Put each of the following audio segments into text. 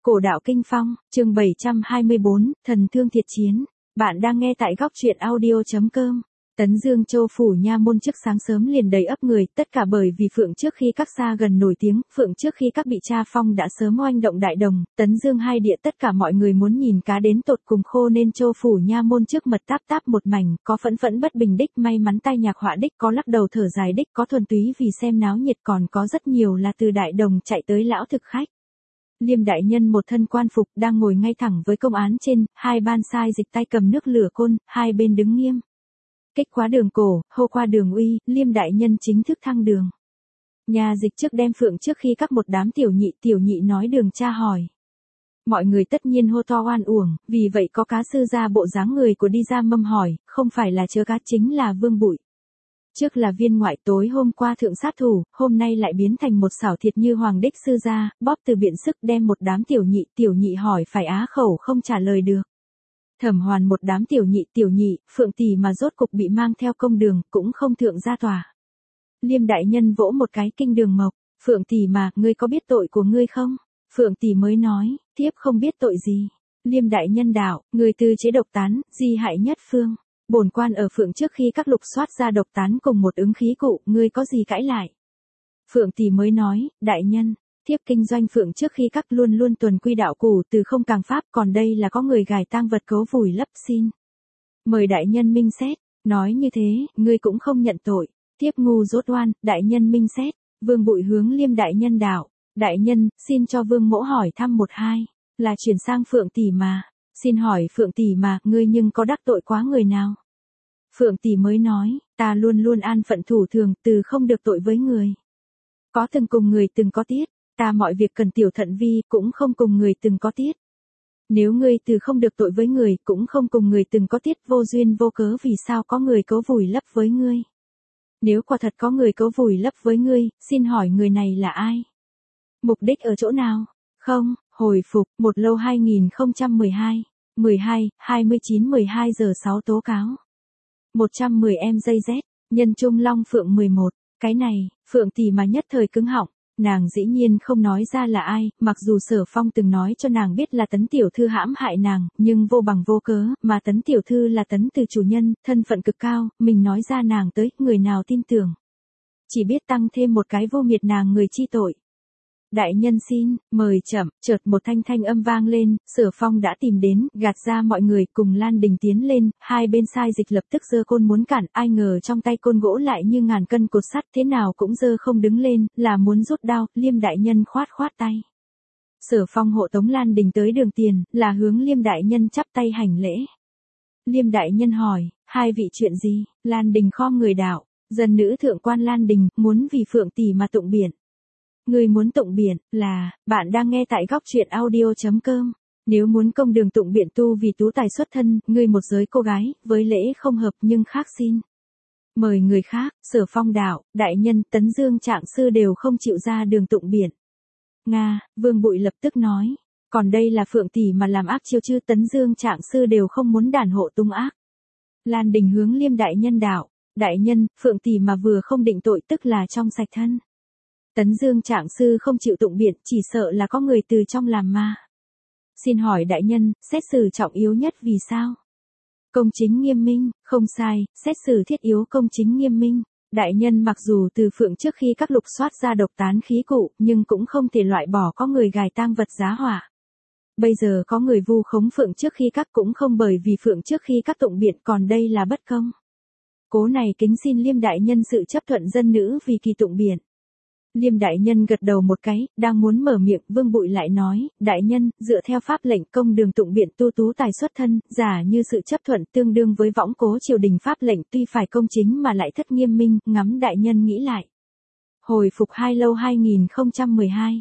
Cổ đạo kinh phong, chương 724, thần thương thiệt chiến. Bạn đang nghe tại góc truyện audio.com. Tấn Dương Châu phủ nha môn trước sáng sớm liền đầy ấp người, tất cả bởi vì Phượng trước khi các xa gần nổi tiếng, Phượng trước khi các bị tra phong đã sớm oanh động đại đồng, Tấn Dương hai địa tất cả mọi người muốn nhìn cá đến tột cùng khô nên Châu phủ nha môn trước mật táp táp một mảnh, có phẫn phẫn bất bình đích, may mắn tai nhạc họa đích, có lắc đầu thở dài đích, có thuần túy vì xem náo nhiệt, còn có rất nhiều là từ đại đồng chạy tới lão thực khách. Liêm đại nhân một thân quan phục đang ngồi ngay thẳng với công án trên, hai ban sai dịch tay cầm nước lửa côn, hai bên đứng nghiêm. Kích quá đường cổ, hô qua đường uy, Liêm đại nhân chính thức thăng đường. Nhà dịch trước đem Phượng trước khi các một đám tiểu nhị nói đường tra hỏi. Mọi người tất nhiên hô to oan uổng, vì vậy có cá sư ra bộ dáng người của đi ra mâm hỏi, không phải là chớ cá chính là Vương Bụi. Trước là viên ngoại tối hôm qua thượng sát thủ, hôm nay lại biến thành một xảo thiệt như hoàng đích sư gia, bóp từ biện sức đem một đám tiểu nhị hỏi phải á khẩu không trả lời được. Thẩm hoàn một đám tiểu nhị, Phượng tỷ mà rốt cục bị mang theo công đường, cũng không thượng ra tòa. Liêm đại nhân vỗ một cái kinh đường mộc, Phượng tỷ mà, ngươi có biết tội của ngươi không? Phượng tỷ mới nói, thiếp không biết tội gì. Liêm đại nhân đạo, người tư chế độc tán, di hại nhất phương. Bổn quan ở Phượng trước khi các lục soát ra độc tán cùng một ứng khí cụ, ngươi có gì cãi lại? Phượng tỷ mới nói, đại nhân, thiếp kinh doanh Phượng trước khi các luôn luôn tuần quy đạo củ từ không càng pháp, còn đây là có người gài tang vật cấu vùi lấp xin. Mời đại nhân minh xét, nói như thế, ngươi cũng không nhận tội, thiếp ngu dốt oan, đại nhân minh xét. Vương Bụi hướng Liêm đại nhân đạo, đại nhân, xin cho Vương mỗ hỏi thăm một hai, là chuyển sang Phượng tỷ mà. Xin hỏi Phượng tỷ mà, ngươi nhưng có đắc tội quá người nào? Phượng tỷ mới nói, ta luôn luôn an phận thủ thường, từ không được tội với người. Có từng cùng người từng có tiết, ta mọi việc cần tiểu thận vi, cũng không cùng người từng có tiết. Nếu ngươi từ không được tội với người, cũng không cùng người từng có tiết, vô duyên vô cớ vì sao có người cấu vùi lấp với ngươi? Nếu quả thật có người cấu vùi lấp với ngươi, xin hỏi người này là ai? Mục đích ở chỗ nào? Không, hồi phục, một lâu 2012, 12 giờ 6 tố cáo. 110 em dây Z, nhân trung long Phượng 11, cái này, Phượng tỷ mà nhất thời cứng họng, nàng dĩ nhiên không nói ra là ai, mặc dù Sở Phong từng nói cho nàng biết là Tấn tiểu thư hãm hại nàng, nhưng vô bằng vô cớ, mà Tấn tiểu thư là Tấn từ chủ nhân, thân phận cực cao, mình nói ra nàng tới, người nào tin tưởng. Chỉ biết tăng thêm một cái vô miệt nàng người chi tội. Đại nhân xin, mời chậm, chợt một thanh âm vang lên, Sở Phong đã tìm đến, gạt ra mọi người cùng Lan Đình tiến lên, hai bên sai dịch lập tức giơ côn muốn cản, ai ngờ trong tay côn gỗ lại như ngàn cân cột sắt thế nào cũng giơ không đứng lên, là muốn rút đao, Liêm đại nhân khoát tay. Sở Phong hộ tống Lan Đình tới đường tiền, là hướng Liêm đại nhân chắp tay hành lễ. Liêm đại nhân hỏi, hai vị chuyện gì? Lan Đình khom người đạo, dân nữ thượng quan Lan Đình, muốn vì Phượng tỷ mà tụng biển. Người muốn tụng biển, là, bạn đang nghe tại góc truyện audio.com. Nếu muốn công đường tụng biển tu vì tú tài xuất thân, người một giới cô gái, với lễ không hợp nhưng khác xin. Mời người khác, Sở Phong đạo, đại nhân, Tấn Dương trạng sư đều không chịu ra đường tụng biển. Nga, Vương Bụi lập tức nói, còn đây là Phượng tỷ mà làm ác chiêu chứ, Tấn Dương trạng sư đều không muốn đàn hộ tung ác. Lan Đình hướng Liêm đại nhân đạo, đại nhân, Phượng tỷ mà vừa không định tội tức là trong sạch thân. Tấn Dương trạng sư không chịu tụng biển, chỉ sợ là có người từ trong làm ma. Xin hỏi đại nhân, xét xử trọng yếu nhất vì sao? Công chính nghiêm minh, không sai, xét xử thiết yếu công chính nghiêm minh. Đại nhân mặc dù từ Phượng trước khi các lục soát ra độc tán khí cụ, nhưng cũng không thể loại bỏ có người gài tang vật giá hỏa. Bây giờ có người vu khống Phượng trước khi các cũng không bởi vì Phượng trước khi các tụng biển, còn đây là bất công. Cố này kính xin Liêm đại nhân sự chấp thuận dân nữ vì kỳ tụng biển. Liêm đại nhân gật đầu một cái, đang muốn mở miệng, Vương Bụi lại nói, đại nhân, dựa theo pháp lệnh công đường tụng biển tu tú tài xuất thân, giả như sự chấp thuận tương đương với võng cố triều đình pháp lệnh tuy phải công chính mà lại thất nghiêm minh, ngắm đại nhân nghĩ lại. Hồi phục 2 lâu 2012,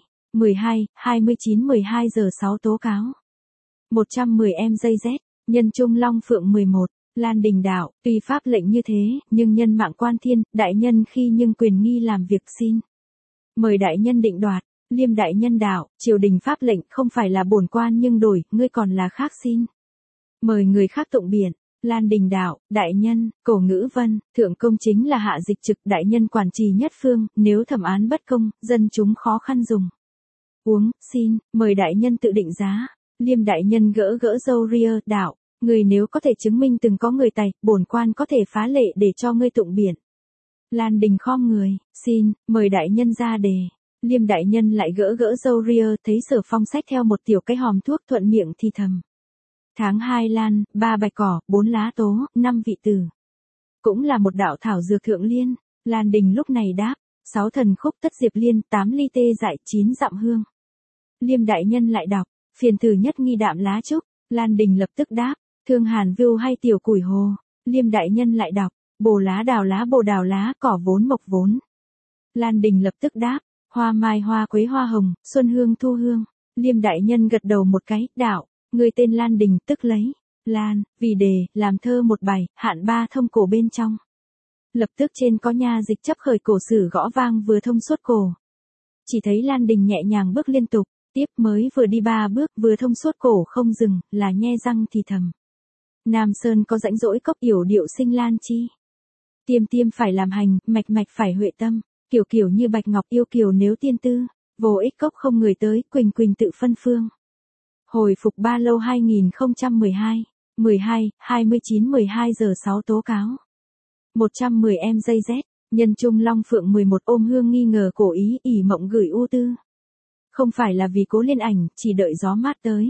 12 giờ 6 tố cáo. 110 em dây Z, nhân trung long Phượng 11. Lan Đình đạo, tuy pháp lệnh như thế, nhưng nhân mạng quan thiên, đại nhân khi nhưng quyền nghi làm việc xin. Mời đại nhân định đoạt. Liêm đại nhân đạo, triều đình pháp lệnh không phải là bổn quan nhưng đổi, ngươi còn là khác xin. Mời người khác tụng biển. Lan Đình đạo, đại nhân, cổ ngữ vân, thượng công chính là hạ dịch trực, đại nhân quản trì nhất phương, nếu thẩm án bất công, dân chúng khó khăn dùng. Uống, xin, mời đại nhân tự định giá. Liêm đại nhân gỡ gỡ râu ria, đạo, người nếu có thể chứng minh từng có người tày, bổn quan có thể phá lệ để cho ngươi tụng biện. Lan Đình khom người, xin, mời đại nhân ra đề. Liêm đại nhân lại gỡ gỡ râu ria, thấy Sở Phong xách theo một tiểu cái hòm thuốc thuận miệng thì thầm. Tháng 2 lan, 3 bạch cỏ, 4 lá tố, 5 vị tử. Cũng là một đạo thảo dược thượng liên. Lan Đình lúc này đáp, 6 thần khúc tất diệp liên, 8 ly tê dại, 9 dặm hương. Liêm đại nhân lại đọc, phiền thử nhất nghi đạm lá trúc. Lan Đình lập tức đáp, thương hàn vưu hay tiểu củi hồ. Liêm đại nhân lại đọc, bồ lá đào lá bồ đào lá cỏ vốn mộc vốn. Lan Đình lập tức đáp, hoa mai hoa quế hoa hồng, xuân hương thu hương. Liêm đại nhân gật đầu một cái, đạo, người tên Lan Đình tức lấy, Lan, vì đề, làm thơ một bài, hạn 3 thông cổ bên trong. Lập tức trên có nha dịch chấp khởi cổ sử gõ vang vừa thông suốt cổ. Chỉ thấy Lan Đình nhẹ nhàng bước liên tục, tiếp mới vừa đi 3 bước vừa thông suốt cổ không dừng, là nhe răng thì thầm. Nam Sơn có rãnh rỗi cốc yểu điệu sinh lan chi. Tiêm tiêm phải làm hành, mạch mạch phải huệ tâm, kiểu kiểu như bạch ngọc yêu kiều nếu tiên tư, vô ích cốc không người tới, quỳnh quỳnh tự phân phương. Hồi phục ba lâu 2012, 29 giờ 6 tố cáo. 110 em dây Z, nhân trung Long Phượng 11 ôm hương nghi ngờ cổ ý ỉ mộng gửi ưu tư. Không phải là vì cố liên ảnh, chỉ đợi gió mát tới.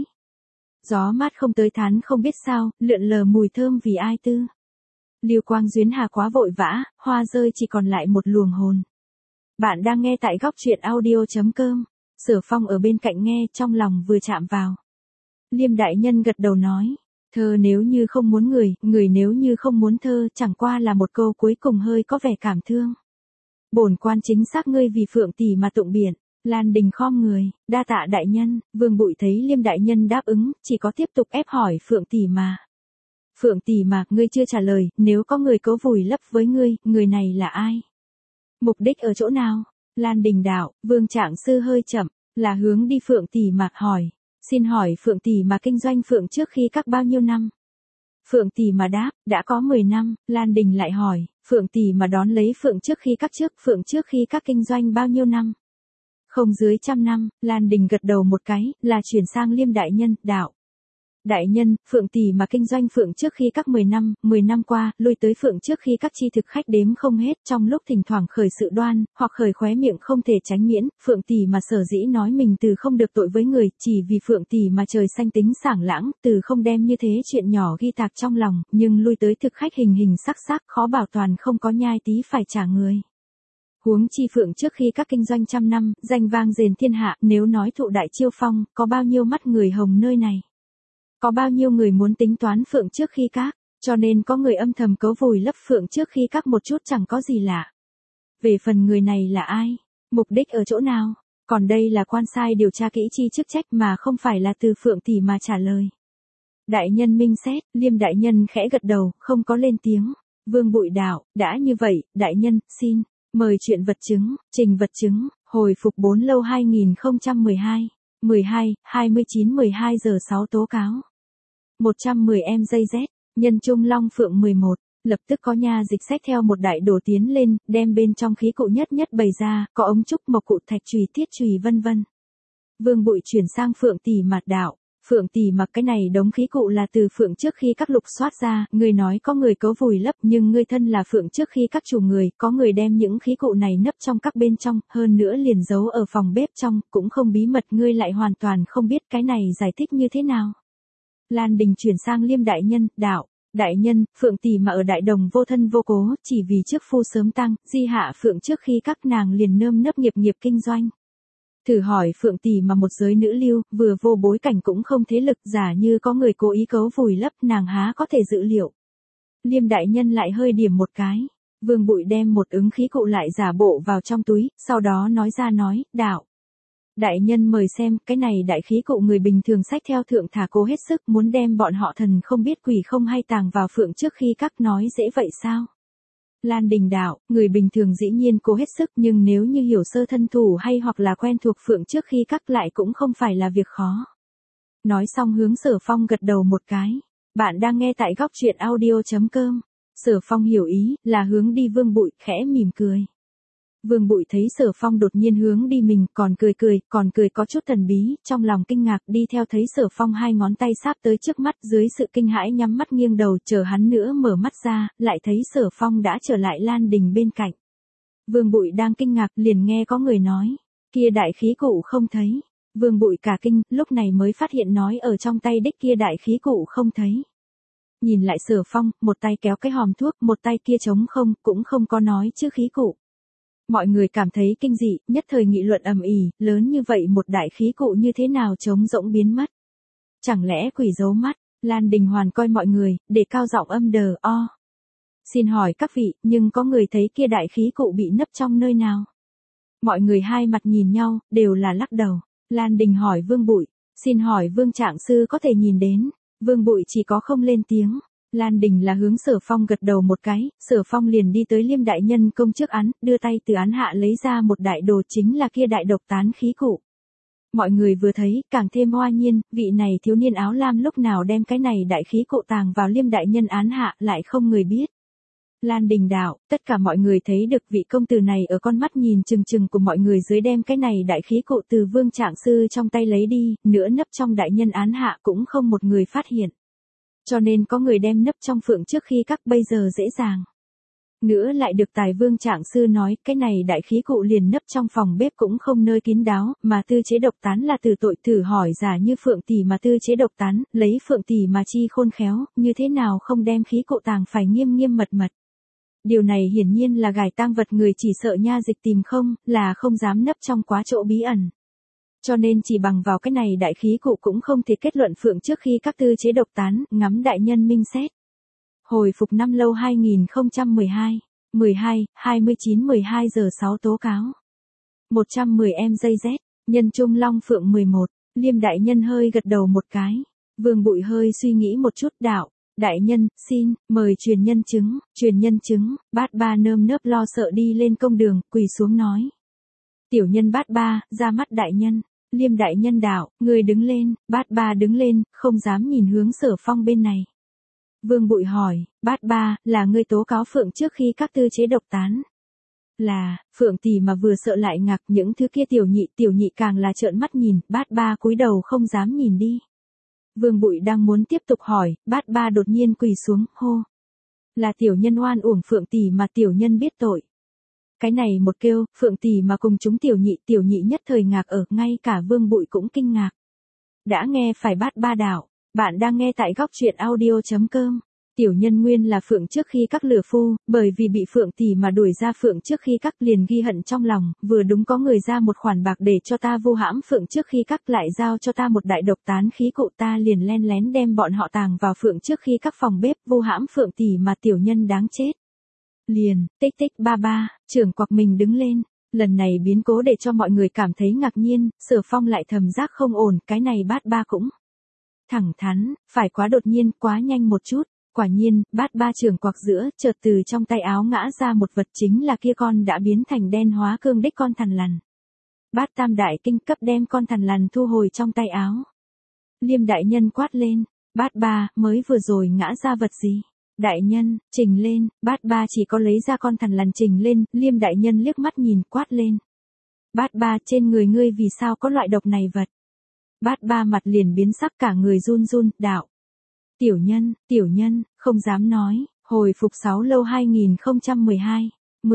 Gió mát không tới thán không biết sao, lượn lờ mùi thơm vì ai tư. Lưu quang duyến hà quá vội vã, hoa rơi chỉ còn lại một luồng hồn. Bạn đang nghe tại góc truyện audio.com. Sở Phong ở bên cạnh nghe trong lòng vừa chạm vào. Liêm đại nhân gật đầu nói, thơ nếu như không muốn người, người nếu như không muốn thơ, chẳng qua là một câu cuối cùng hơi có vẻ cảm thương. Bổn quan chính xác ngươi vì Phượng tỷ mà tụng biện. Lan Đình khom người, đa tạ đại nhân. Vương Bụi thấy Liêm đại nhân đáp ứng, chỉ có tiếp tục ép hỏi Phượng tỷ mà. Phượng tỷ mà, ngươi chưa trả lời, nếu có người cố vùi lấp với ngươi, người này là ai? Mục đích ở chỗ nào? Lan Đình đạo, Vương Trạng sư hơi chậm, là hướng đi Phượng tỷ mà hỏi. Xin hỏi Phượng tỷ mà kinh doanh Phượng trước khi các bao nhiêu năm? Phượng tỷ mà đáp, đã có 10 năm. Lan Đình lại hỏi, Phượng tỷ mà đón lấy Phượng trước khi các Phượng trước khi các kinh doanh bao nhiêu năm? Không dưới 100 năm. Lan Đình gật đầu một cái, là chuyển sang Liêm đại nhân, đạo. Đại nhân, Phượng tỷ mà kinh doanh Phượng trước khi các 10 năm qua, lui tới Phượng trước khi các chi thực khách đếm không hết, trong lúc thỉnh thoảng khởi sự đoan, hoặc khởi khóe miệng không thể tránh miễn, Phượng tỷ mà sở dĩ nói mình từ không được tội với người, chỉ vì Phượng tỷ mà trời xanh tính sảng lãng, từ không đem như thế chuyện nhỏ ghi tạc trong lòng, nhưng lui tới thực khách hình hình sắc sắc, khó bảo toàn không có nhai tí phải trả người. Huống chi Phượng trước khi các kinh doanh 100 năm, danh vang rền thiên hạ, nếu nói thụ đại chiêu phong, có bao nhiêu mắt người hồng nơi này. Có bao nhiêu người muốn tính toán Phượng trước khi các, cho nên có người âm thầm cấu vùi lấp Phượng trước khi các một chút chẳng có gì lạ. Về phần người này là ai? Mục đích ở chỗ nào? Còn đây là quan sai điều tra kỹ chi chức trách mà không phải là từ Phượng tỷ mà trả lời. Đại nhân minh xét, Liêm đại nhân khẽ gật đầu, không có lên tiếng. Vương Bụi đạo, đã như vậy, đại nhân, xin, mời chuyện vật chứng, trình vật chứng, hồi phục 4 lâu 2012. 29 giờ 6 tố cáo. 110 em dây Z, nhân trung Long Phượng 11, lập tức có nha dịch xách theo một đại đồ tiến lên, đem bên trong khí cụ nhất nhất bày ra, có ống trúc mộc cụ thạch chùy thiết chùy vân vân. Vương Bụi chuyển sang Phượng tỷ mặt đạo, Phượng tỷ mặc cái này đống khí cụ là từ Phượng trước khi các lục soát ra, người nói có người cấu vùi lấp nhưng ngươi thân là Phượng trước khi các chủ người, có người đem những khí cụ này nấp trong các bên trong, hơn nữa liền giấu ở phòng bếp trong, cũng không bí mật ngươi lại hoàn toàn không biết cái này giải thích như thế nào. Lan Đình chuyển sang Liêm đại nhân, đạo, đại nhân, Phượng tỷ mà ở đại đồng vô thân vô cố, chỉ vì trước phu sớm tăng, di hạ Phượng trước khi các nàng liền nơm nấp nghiệp kinh doanh. Thử hỏi Phượng tỷ mà một giới nữ lưu, vừa vô bối cảnh cũng không thế lực, giả như có người cố ý cấu vùi lấp, nàng há có thể dự liệu. Liêm đại nhân lại hơi điểm một cái. Vương Bụi đem một ứng khí cụ lại giả bộ vào trong túi, sau đó nói ra nói, đạo. Đại nhân mời xem, cái này đại khí cụ người bình thường xách theo thượng thả cố hết sức muốn đem bọn họ thần không biết quỷ không hay tàng vào Phượng trước khi các nói dễ vậy sao? Lan Đình đạo, người bình thường dĩ nhiên cố hết sức nhưng nếu như hiểu sơ thân thủ hay hoặc là quen thuộc Phượng trước khi các lại cũng không phải là việc khó. Nói xong hướng Sở Phong gật đầu một cái. Bạn đang nghe tại góc truyện audio.com. Sở Phong hiểu ý, là hướng đi Vương Bụi, khẽ mỉm cười. Vương Bụi thấy Sở Phong đột nhiên hướng đi mình, còn cười có chút thần bí, trong lòng kinh ngạc đi theo thấy Sở Phong hai ngón tay sáp tới trước mắt, dưới sự kinh hãi nhắm mắt nghiêng đầu chờ hắn nữa mở mắt ra, lại thấy Sở Phong đã trở lại Lan Đình bên cạnh. Vương Bụi đang kinh ngạc liền nghe có người nói, kia đại khí cụ không thấy. Vương Bụi cả kinh, lúc này mới phát hiện nói ở trong tay đích kia đại khí cụ không thấy. Nhìn lại Sở Phong, một tay kéo cái hòm thuốc, một tay kia trống không, cũng không có nói chữ khí cụ. Mọi người cảm thấy kinh dị, nhất thời nghị luận ầm ĩ, lớn như vậy một đại khí cụ như thế nào trống rỗng biến mất. Chẳng lẽ quỷ giấu mắt? Lan Đình Hoàn coi mọi người, để cao giọng âm đờ o. Xin hỏi các vị, nhưng có người thấy kia đại khí cụ bị nấp trong nơi nào? Mọi người hai mặt nhìn nhau, đều là lắc đầu. Lan Đình hỏi Vương Bụi, xin hỏi Vương Trạng Sư có thể nhìn đến. Vương Bụi chỉ có không lên tiếng. Lan Đình là hướng Sở Phong gật đầu một cái, Sở Phong liền đi tới Liêm đại nhân công trước án, đưa tay từ án hạ lấy ra một đại đồ chính là kia đại độc tán khí cụ. Mọi người vừa thấy, càng thêm hoa nhiên, vị này thiếu niên áo lam lúc nào đem cái này đại khí cụ tàng vào Liêm đại nhân án hạ lại không người biết. Lan Đình đạo, tất cả mọi người thấy được vị công tử này ở con mắt nhìn chừng chừng của mọi người dưới đem cái này đại khí cụ từ Vương Trạng Sư trong tay lấy đi, nữa nấp trong đại nhân án hạ cũng không một người phát hiện. Cho nên có người đem nấp trong phượng trước khi các bây giờ dễ dàng. Nữa lại được Tài Vương Trạng Sư nói, cái này đại khí cụ liền nấp trong phòng bếp cũng không nơi kín đáo, mà tư chế độc tán là từ tội thử hỏi giả như Phượng Tỷ mà tư chế độc tán, lấy Phượng Tỷ mà chi khôn khéo, như thế nào không đem khí cụ tàng phải nghiêm nghiêm mật mật. Điều này hiển nhiên là gài tang vật người chỉ sợ nha dịch tìm không, là không dám nấp trong quá chỗ bí ẩn. Cho nên chỉ bằng vào cái này đại khí cụ cũng không thể kết luận Phượng trước khi các tư chế độc tán, ngắm đại nhân minh xét. Hồi phục năm lâu 2012, 12 giờ 6 tố cáo. 110 em dây Z, nhân trung long Phượng 11, Liêm đại nhân hơi gật đầu một cái. Vương Bụi hơi suy nghĩ một chút đạo. Đại nhân, xin, mời truyền nhân chứng, Bát Ba nơm nớp lo sợ đi lên công đường, quỳ xuống nói. Tiểu nhân Bát Ba, ra mắt đại nhân. Liêm đại nhân đạo, người đứng lên, Bát Ba đứng lên, không dám nhìn hướng Sở Phong bên này. Vương Bụi hỏi, Bát Ba, là ngươi tố cáo Phượng trước khi các tư chế độc tán. Là, Phượng Tỷ mà vừa sợ lại ngạc những thứ kia tiểu nhị càng là trợn mắt nhìn, Bát Ba cúi đầu không dám nhìn đi. Vương Bụi đang muốn tiếp tục hỏi, Bát Ba đột nhiên quỳ xuống, hô. Là tiểu nhân oan uổng Phượng Tỷ mà tiểu nhân biết tội. Cái này một kêu, Phượng Tỷ mà cùng chúng tiểu nhị nhất thời ngạc ở, ngay cả Vương Bụi cũng kinh ngạc. Đã nghe phải Bát Ba đạo, bạn đang nghe tại góc truyện audio.com. Tiểu nhân nguyên là Phượng trước khi các lừa phu, bởi vì bị Phượng Tỷ mà đuổi ra Phượng trước khi các liền ghi hận trong lòng, vừa đúng có người ra một khoản bạc để cho ta vu hãm Phượng trước khi các lại giao cho ta một đại độc tán khí cụ ta liền len lén đem bọn họ tàng vào Phượng trước khi các phòng bếp vu hãm Phượng Tỷ mà tiểu nhân đáng chết. Liền, tích ba ba, trưởng quặc mình đứng lên. Lần này biến cố để cho mọi người cảm thấy ngạc nhiên, Sở Phong lại thầm giác không ổn, cái này Bát Ba cũng thẳng thắn, phải quá đột nhiên, quá nhanh một chút. Quả nhiên, Bát Ba trưởng quặc giữa, chợt từ trong tay áo ngã ra một vật chính là kia con đã biến thành đen hóa cương đích con thằn lằn. Bát Tam đại kinh cấp đem con thằn lằn thu hồi trong tay áo. Liêm đại nhân quát lên, Bát Ba, mới vừa rồi ngã ra vật gì? Đại nhân, trình lên, Bát Ba chỉ có lấy ra con thằn lằn trình lên, Liêm đại nhân liếc mắt nhìn quát lên. Bát Ba, trên người ngươi vì sao có loại độc này vật? Bát Ba mặt liền biến sắc cả người run run, đạo. Tiểu nhân, không dám nói, hồi phục 6 lâu 2012,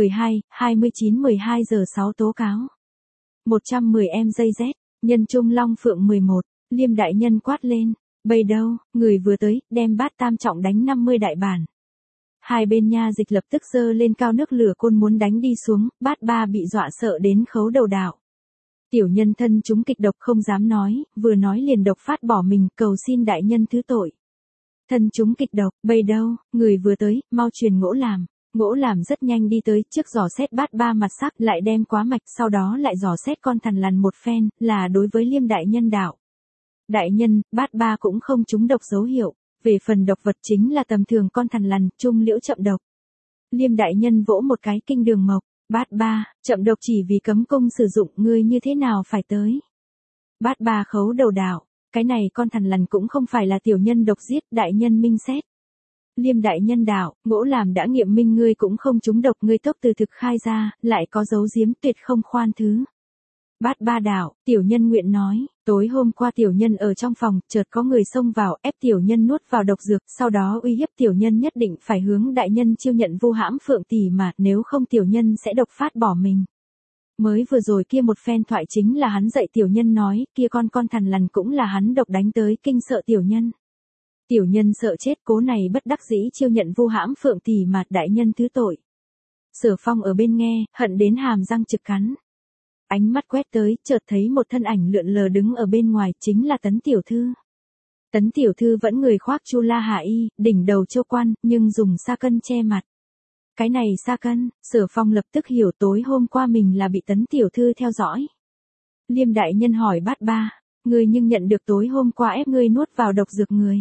12 giờ 6 tố cáo. 110 em dây Z, nhân trung long Phượng 11, Liêm đại nhân quát lên, bây đâu, người vừa tới, đem Bát Tam trọng đánh 50 đại bản. Hai bên nha dịch lập tức giơ lên cao nước lửa côn muốn đánh đi xuống, Bát Ba bị dọa sợ đến khấu đầu đạo. Tiểu nhân thân chúng kịch độc không dám nói, vừa nói liền độc phát bỏ mình, cầu xin đại nhân thứ tội. Thân chúng kịch độc, bây đâu, người vừa tới, mau truyền Ngỗ Làm rất nhanh đi tới, trước dò xét Bát Ba mặt sắc, lại đem quá mạch, sau đó lại dò xét con thằn lằn một phen, là đối với Liêm đại nhân đạo. Đại nhân, Bát Ba cũng không trúng độc dấu hiệu, về phần độc vật chính là tầm thường con thằn lằn, trung liễu chậm độc. Liêm đại nhân vỗ một cái kinh đường mộc, Bát Ba, chậm độc chỉ vì cấm cung sử dụng, ngươi như thế nào phải tới? Bát Ba khấu đầu đạo. Cái này con thằn lằn cũng không phải là tiểu nhân độc giết, đại nhân minh xét. Liêm đại nhân đạo, ngỗ làm đã nghiệm minh ngươi cũng không trúng độc, ngươi tốc từ thực khai ra, lại có giấu giếm tuyệt không khoan thứ. Bát ba đạo, tiểu nhân nguyện nói, tối hôm qua tiểu nhân ở trong phòng, chợt có người xông vào, ép tiểu nhân nuốt vào độc dược, sau đó uy hiếp tiểu nhân nhất định phải hướng đại nhân chiêu nhận vu hãm Phượng tỷ mà, nếu không tiểu nhân sẽ độc phát bỏ mình. Mới vừa rồi kia một phen thoại chính là hắn dạy tiểu nhân nói, kia con thằn lằn cũng là hắn độc đánh tới, kinh sợ tiểu nhân. Tiểu nhân sợ chết, cố này bất đắc dĩ chiêu nhận vu hãm Phượng tỷ mà, đại nhân thứ tội. Sở Phong ở bên nghe, hận đến hàm răng trực cắn. Ánh mắt quét tới, chợt thấy một thân ảnh lượn lờ đứng ở bên ngoài, chính là Tấn tiểu thư. Tấn tiểu thư vẫn người khoác chu la hạ y, đỉnh đầu châu quan, nhưng dùng sa cân che mặt. Cái này sa cân, Sở Phong lập tức hiểu tối hôm qua mình là bị Tấn tiểu thư theo dõi. Liêm đại nhân hỏi Bát ba, ngươi nhưng nhận được tối hôm qua ép ngươi nuốt vào độc dược người.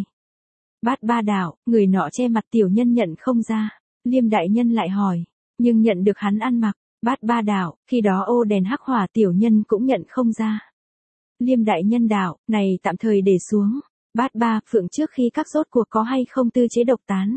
Bát ba đạo, người nọ che mặt tiểu nhân nhận không ra. Liêm đại nhân lại hỏi, nhưng nhận được hắn ăn mặc. Bát ba đạo, khi đó ô đèn hắc hỏa tiểu nhân cũng nhận không ra. Liêm đại nhân đạo, này tạm thời để xuống. Bát ba, Phượng trước khi các rốt cuộc có hay không tư chế độc tán.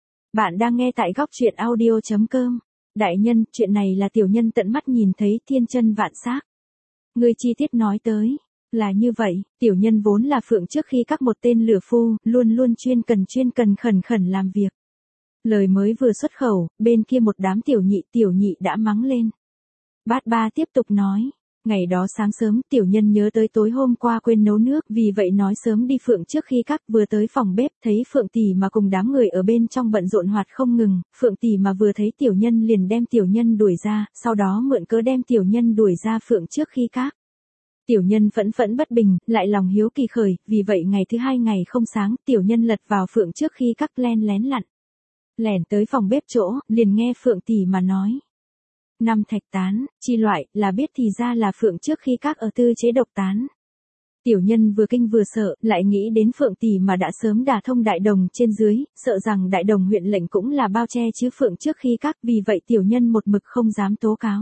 Bạn đang nghe tại góc truyện audio.com. Đại nhân, chuyện này là tiểu nhân tận mắt nhìn thấy thiên chân vạn xác. Người chi tiết nói tới. Là như vậy, tiểu nhân vốn là Phượng trước khi các một tên lửa phu, luôn luôn chuyên cần khẩn khẩn làm việc. Lời mới vừa xuất khẩu, bên kia một đám tiểu nhị đã mắng lên. Bát ba tiếp tục nói, ngày đó sáng sớm tiểu nhân nhớ tới tối hôm qua quên nấu nước, vì vậy nói sớm đi Phượng trước khi các, vừa tới phòng bếp thấy Phượng tỷ mà cùng đám người ở bên trong bận rộn hoạt không ngừng, Phượng tỷ mà vừa thấy tiểu nhân liền đem tiểu nhân đuổi ra, sau đó mượn cớ đem tiểu nhân đuổi ra Phượng trước khi các. Tiểu nhân phẫn bất bình, lại lòng hiếu kỳ khởi, vì vậy ngày thứ hai ngày không sáng, tiểu nhân lật vào Phượng trước khi các len lén lặn. Lẻn tới phòng bếp chỗ, liền nghe Phượng tỷ mà nói. Năm thạch tán, chi loại, là biết thì ra là Phượng trước khi các ở tư chế độc tán. Tiểu nhân vừa kinh vừa sợ, lại nghĩ đến Phượng tỷ mà đã sớm đả thông đại đồng trên dưới, sợ rằng đại đồng huyện lệnh cũng là bao che chứ Phượng trước khi các, vì vậy tiểu nhân một mực không dám tố cáo.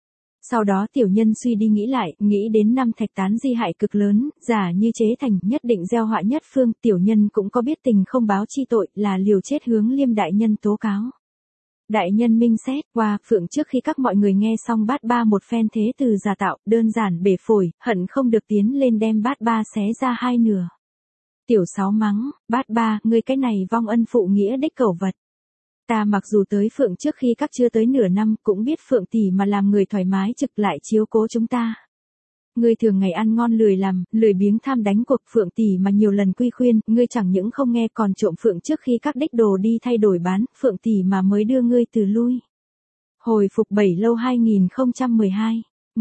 Sau đó tiểu nhân suy đi nghĩ lại, nghĩ đến năm thạch tán di hại cực lớn, giả như chế thành, nhất định gieo họa nhất phương, tiểu nhân cũng có biết tình không báo chi tội, là liều chết hướng Liêm đại nhân tố cáo. Đại nhân minh xét, qua, Phượng trước khi các mọi người nghe xong Bát ba một phen thế từ giả tạo, đơn giản bể phổi, hận không được tiến lên đem Bát ba xé ra hai nửa. Tiểu sáu mắng, Bát ba, ngươi cái này vong ân phụ nghĩa đích cẩu vật. Ta mặc dù tới Phượng trước khi các chưa tới nửa năm, cũng biết Phượng tỷ mà làm người thoải mái trực lại chiếu cố chúng ta. Ngươi thường ngày ăn ngon lười làm, lười biếng tham đánh cuộc, Phượng tỷ mà nhiều lần quy khuyên, ngươi chẳng những không nghe còn trộm Phượng trước khi các đích đồ đi thay đổi bán, Phượng tỷ mà mới đưa ngươi từ lui. Hồi phục 7 lâu 2012,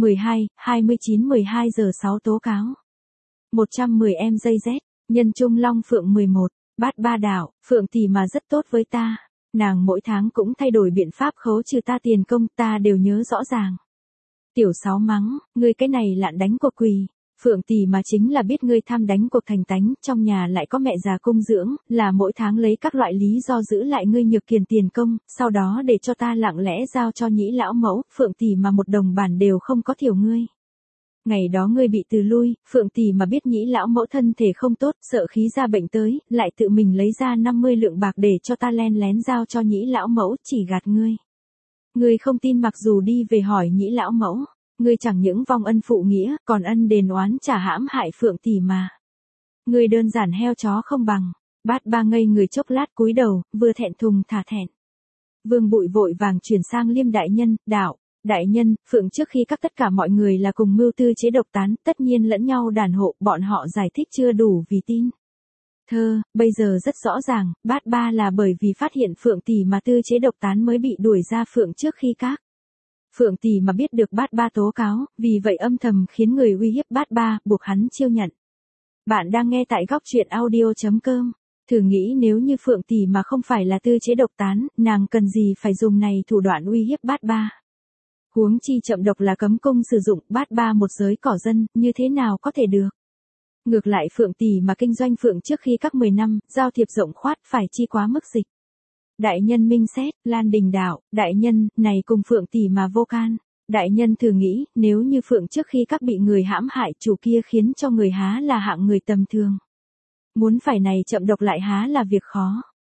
12 giờ 6 tố cáo. 110 em dây Z, nhân trung long Phượng 11, Bát ba đạo, Phượng tỷ mà rất tốt với ta. Nàng mỗi tháng cũng thay đổi biện pháp khấu trừ ta tiền công, ta đều nhớ rõ ràng. Tiểu sáu mắng, ngươi cái này lạn đánh cuộc quỳ. Phượng tỷ mà chính là biết ngươi tham đánh cuộc thành tánh, trong nhà lại có mẹ già cung dưỡng, là mỗi tháng lấy các loại lý do giữ lại ngươi nhược kiền tiền công, sau đó để cho ta lặng lẽ giao cho nhĩ lão mẫu, Phượng tỷ mà một đồng bản đều không có thiểu ngươi. Ngày đó ngươi bị từ lui, Phượng tỷ mà biết nhĩ lão mẫu thân thể không tốt, sợ khí ra bệnh tới, lại tự mình lấy ra 50 lượng bạc để cho ta len lén giao cho nhĩ lão mẫu, chỉ gạt ngươi. Ngươi không tin mặc dù đi về hỏi nhĩ lão mẫu, ngươi chẳng những vong ân phụ nghĩa, còn ân đền oán trả hãm hại Phượng tỷ mà. Ngươi đơn giản heo chó không bằng. Bát ba ngây người chốc lát cúi đầu, vừa thẹn thùng thả thẹn. Vương Bụi vội vàng chuyển sang Liêm đại nhân, đạo. Đại nhân, Phượng trước khi các tất cả mọi người là cùng mưu tư chế độc tán, tất nhiên lẫn nhau đàn hộ, bọn họ giải thích chưa đủ vì tin. Thơ, bây giờ rất rõ ràng, Bát ba là bởi vì phát hiện Phượng tỷ mà tư chế độc tán mới bị đuổi ra Phượng trước khi các. Phượng tỷ mà biết được Bát ba tố cáo, vì vậy âm thầm khiến người uy hiếp Bát ba, buộc hắn chiêu nhận. Bạn đang nghe tại góc truyện audio.com. Thử nghĩ nếu như Phượng tỷ mà không phải là tư chế độc tán, nàng cần gì phải dùng này thủ đoạn uy hiếp Bát ba. Huống chi chậm độc là cấm cung sử dụng, Bát ba một giới cỏ dân, như thế nào có thể được. Ngược lại Phượng tỷ mà kinh doanh Phượng trước khi các 10 năm, giao thiệp rộng khoát phải chi quá mức dịch. Đại nhân minh xét, Lan Đình đạo, đại nhân, này cùng Phượng tỷ mà vô can. Đại nhân thử nghĩ, nếu như Phượng trước khi các bị người hãm hại, chủ kia khiến cho người há là hạng người tầm thường. Muốn phải này chậm độc lại há là việc khó.